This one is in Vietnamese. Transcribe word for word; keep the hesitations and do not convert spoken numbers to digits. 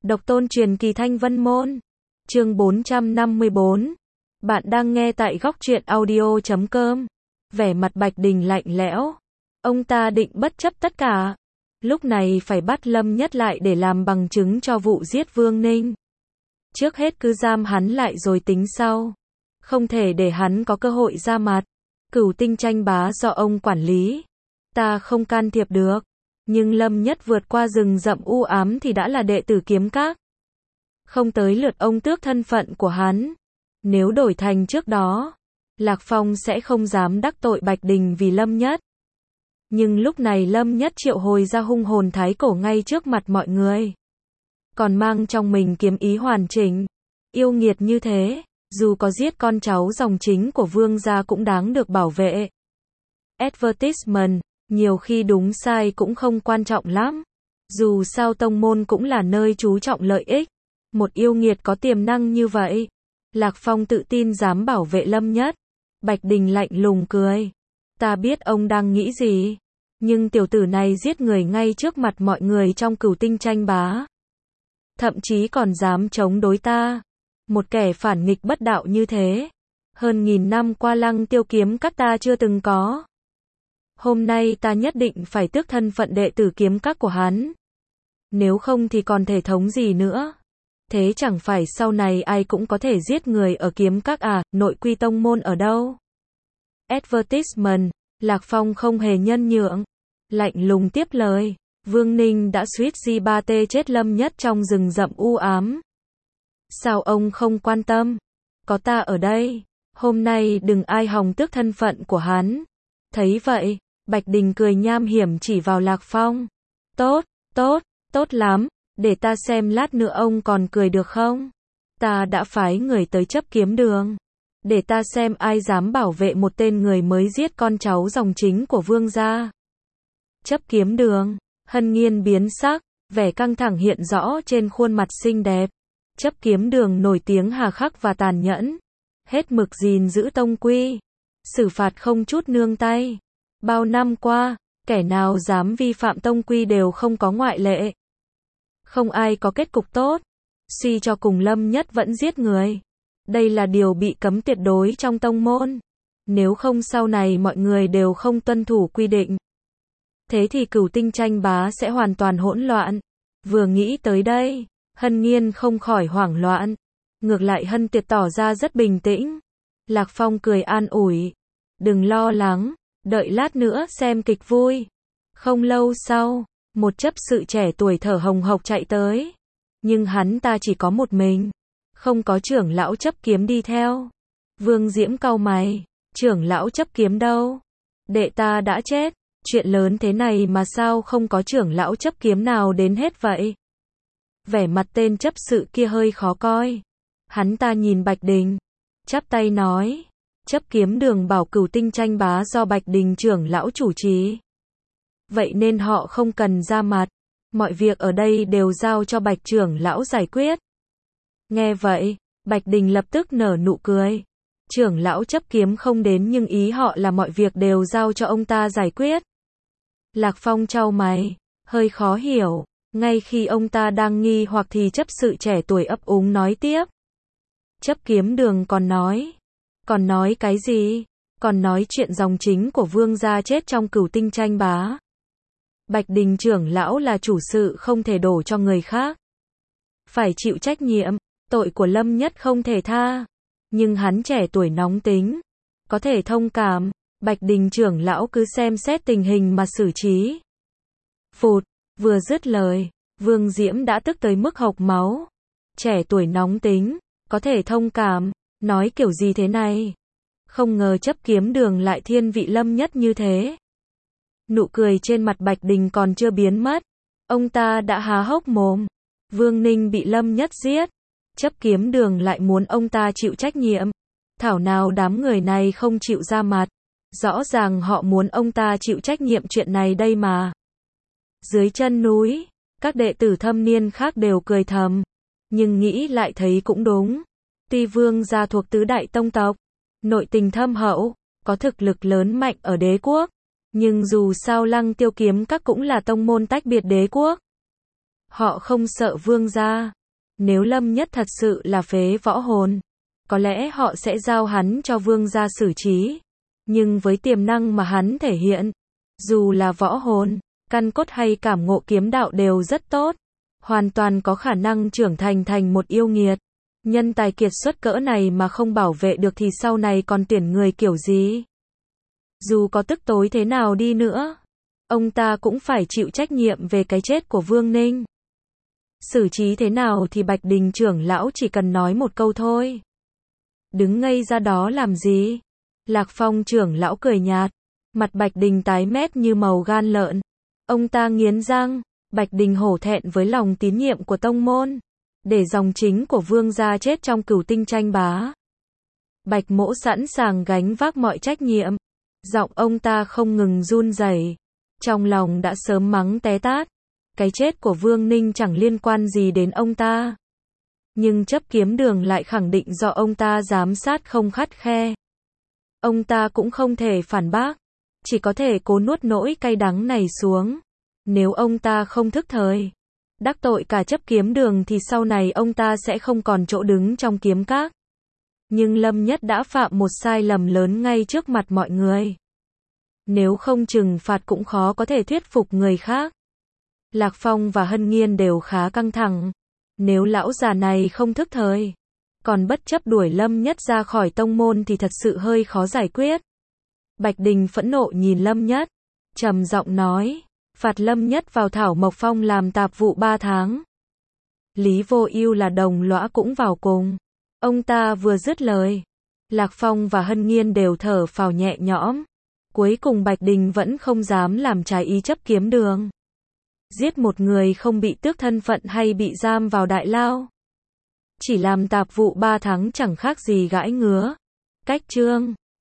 Độc tôn truyền kỳ Thanh Vân Môn. Chương bốn trăm năm mươi bốn. Bạn đang nghe tại góc truyện audio chấm com. Vẻ mặt Bạch Đình lạnh lẽo. Ông ta định bất chấp tất cả. Lúc này phải bắt Lâm Nhất lại để làm bằng chứng cho vụ giết Vương Ninh. Trước hết cứ giam hắn lại rồi tính sau. Không thể để hắn có cơ hội ra mặt. Cửu Tinh tranh bá do ông quản lý. Ta không can thiệp được. Nhưng Lâm Nhất vượt qua rừng rậm u ám thì đã là đệ tử kiếm các. Không tới lượt ông tước thân phận của hắn. Nếu đổi thành trước đó, Lạc Phong sẽ không dám đắc tội Bạch Đình vì Lâm Nhất. Nhưng lúc này Lâm Nhất triệu hồi ra hung hồn thái cổ ngay trước mặt mọi người. Còn mang trong mình kiếm ý hoàn chỉnh. Yêu nghiệt như thế, dù có giết con cháu dòng chính của vương gia cũng đáng được bảo vệ. Advertisement, nhiều khi đúng sai cũng không quan trọng lắm. Dù sao tông môn cũng là nơi chú trọng lợi ích. Một yêu nghiệt có tiềm năng như vậy, Lạc Phong tự tin dám bảo vệ Lâm Nhất. Bạch Đình lạnh lùng cười. Ta biết ông đang nghĩ gì. Nhưng tiểu tử này giết người ngay trước mặt mọi người trong Cửu Tinh tranh bá. Thậm chí còn dám chống đối ta. Một kẻ phản nghịch bất đạo như thế. Hơn nghìn năm qua Lăng Tiêu kiếm các ta chưa từng có. Hôm nay ta nhất định phải tước thân phận đệ tử kiếm các của hắn. Nếu không thì còn thể thống gì nữa. Thế chẳng phải sau này ai cũng có thể giết người ở kiếm các à, nội quy tông môn ở đâu? Advertisement, Lạc Phong không hề nhân nhượng. Lạnh lùng tiếp lời, Vương Ninh đã suýt di ba tê chết Lâm Nhất trong rừng rậm u ám. Sao ông không quan tâm? Có ta ở đây, hôm nay đừng ai hòng tước thân phận của hắn. Thấy vậy, Bạch Đình cười nham hiểm chỉ vào Lạc Phong. Tốt, tốt, tốt lắm. Để ta xem lát nữa ông còn cười được không? Ta đã phái người tới chấp kiếm đường. Để ta xem ai dám bảo vệ một tên người mới giết con cháu dòng chính của vương gia. Chấp kiếm đường. Hân Nghiên biến sắc, vẻ căng thẳng hiện rõ trên khuôn mặt xinh đẹp. Chấp kiếm đường nổi tiếng hà khắc và tàn nhẫn. Hết mực gìn giữ tông quy. Xử phạt không chút nương tay. Bao năm qua, kẻ nào dám vi phạm tông quy đều không có ngoại lệ. Không ai có kết cục tốt. Suy cho cùng Lâm Nhất vẫn giết người. Đây là điều bị cấm tuyệt đối trong tông môn. Nếu không sau này mọi người đều không tuân thủ quy định. Thế thì Cửu Tinh tranh bá sẽ hoàn toàn hỗn loạn. Vừa nghĩ tới đây, Hân Nghiên không khỏi hoảng loạn. Ngược lại Hân Tiệt tỏ ra rất bình tĩnh. Lạc Phong cười an ủi. Đừng lo lắng, đợi lát nữa xem kịch vui. Không lâu sau, một chấp sự trẻ tuổi thở hồng hộc chạy tới. Nhưng hắn ta chỉ có một mình. Không có trưởng lão chấp kiếm đi theo. Vương Diễm cau mày. Trưởng lão chấp kiếm đâu? Đệ ta đã chết. Chuyện lớn thế này mà sao không có trưởng lão chấp kiếm nào đến hết vậy? Vẻ mặt tên chấp sự kia hơi khó coi. Hắn ta nhìn Bạch Đình. Chắp tay nói. Chấp kiếm đường bảo Cửu Tinh tranh bá do Bạch Đình trưởng lão chủ trì. Vậy nên họ không cần ra mặt. Mọi việc ở đây đều giao cho Bạch trưởng lão giải quyết. Nghe vậy, Bạch Đình lập tức nở nụ cười. Trưởng lão chấp kiếm không đến nhưng ý họ là mọi việc đều giao cho ông ta giải quyết. Lạc Phong chau mày, hơi khó hiểu. Ngay khi ông ta đang nghi hoặc thì chấp sự trẻ tuổi ấp úng nói tiếp. Chấp kiếm đường còn nói. Còn nói cái gì? Còn nói chuyện dòng chính của vương gia chết trong Cửu Tinh tranh bá. Bạch Đình trưởng lão là chủ sự không thể đổ cho người khác. Phải chịu trách nhiệm, tội của Lâm Nhất không thể tha. Nhưng hắn trẻ tuổi nóng tính. Có thể thông cảm, Bạch Đình trưởng lão cứ xem xét tình hình mà xử trí. Phụt, vừa dứt lời, Vương Diễm đã tức tới mức hộc máu. Trẻ tuổi nóng tính, có thể thông cảm, nói kiểu gì thế này? Không ngờ chấp kiếm đường lại thiên vị Lâm Nhất như thế. Nụ cười trên mặt Bạch Đình còn chưa biến mất. Ông ta đã há hốc mồm. Vương Ninh bị Lâm Nhất giết. Chấp kiếm đường lại muốn ông ta chịu trách nhiệm. Thảo nào đám người này không chịu ra mặt. Rõ ràng họ muốn ông ta chịu trách nhiệm chuyện này đây mà. Dưới chân núi, các đệ tử thâm niên khác đều cười thầm. Nhưng nghĩ lại thấy cũng đúng. Tuy vương gia thuộc tứ đại tông tộc, nội tình thâm hậu, có thực lực lớn mạnh ở đế quốc. Nhưng dù sao Lăng Tiêu kiếm các cũng là tông môn tách biệt đế quốc. Họ không sợ vương gia. Nếu Lâm Nhất thật sự là phế võ hồn, có lẽ họ sẽ giao hắn cho vương gia xử trí. Nhưng với tiềm năng mà hắn thể hiện, dù là võ hồn, căn cốt hay cảm ngộ kiếm đạo đều rất tốt, hoàn toàn có khả năng trưởng thành thành một yêu nghiệt. Nhân tài kiệt xuất cỡ này mà không bảo vệ được thì sau này còn tuyển người kiểu gì? Dù có tức tối thế nào đi nữa, ông ta cũng phải chịu trách nhiệm về cái chết của Vương Ninh. Xử trí thế nào thì Bạch Đình trưởng lão chỉ cần nói một câu thôi. Đứng ngây ra đó làm gì? Lạc Phong trưởng lão cười nhạt, mặt Bạch Đình tái mét như màu gan lợn. Ông ta nghiến răng, Bạch Đình hổ thẹn với lòng tín nhiệm của tông môn, để dòng chính của vương gia chết trong cửu tinh tranh bá. Bạch Mỗ sẵn sàng gánh vác mọi trách nhiệm. Giọng ông ta không ngừng run rẩy, trong lòng đã sớm mắng té tát. Cái chết của Vương Ninh chẳng liên quan gì đến ông ta. Nhưng chấp kiếm đường lại khẳng định do ông ta giám sát không khắt khe. Ông ta cũng không thể phản bác, chỉ có thể cố nuốt nỗi cay đắng này xuống. Nếu ông ta không thức thời, đắc tội cả chấp kiếm đường thì sau này ông ta sẽ không còn chỗ đứng trong kiếm các. Nhưng Lâm Nhất đã phạm một sai lầm lớn ngay trước mặt mọi người. Nếu không trừng phạt cũng khó có thể thuyết phục người khác. Lạc Phong và Hân Nghiên đều khá căng thẳng. Nếu lão già này không thức thời, còn bất chấp đuổi Lâm Nhất ra khỏi tông môn thì thật sự hơi khó giải quyết. Bạch Đình phẫn nộ nhìn Lâm Nhất, trầm giọng nói, phạt Lâm Nhất vào Thảo Mộc Phong làm tạp vụ ba tháng. Lý Vô Ưu là đồng lõa cũng vào cùng. Ông ta vừa dứt lời, Lạc Phong và Hân Nghiên đều thở phào nhẹ nhõm. Cuối cùng Bạch Đình vẫn không dám làm trái ý chấp kiếm đường. Giết một người không bị tước thân phận hay bị giam vào đại lao. Chỉ làm tạp vụ ba tháng chẳng khác gì gãi ngứa. Cách chương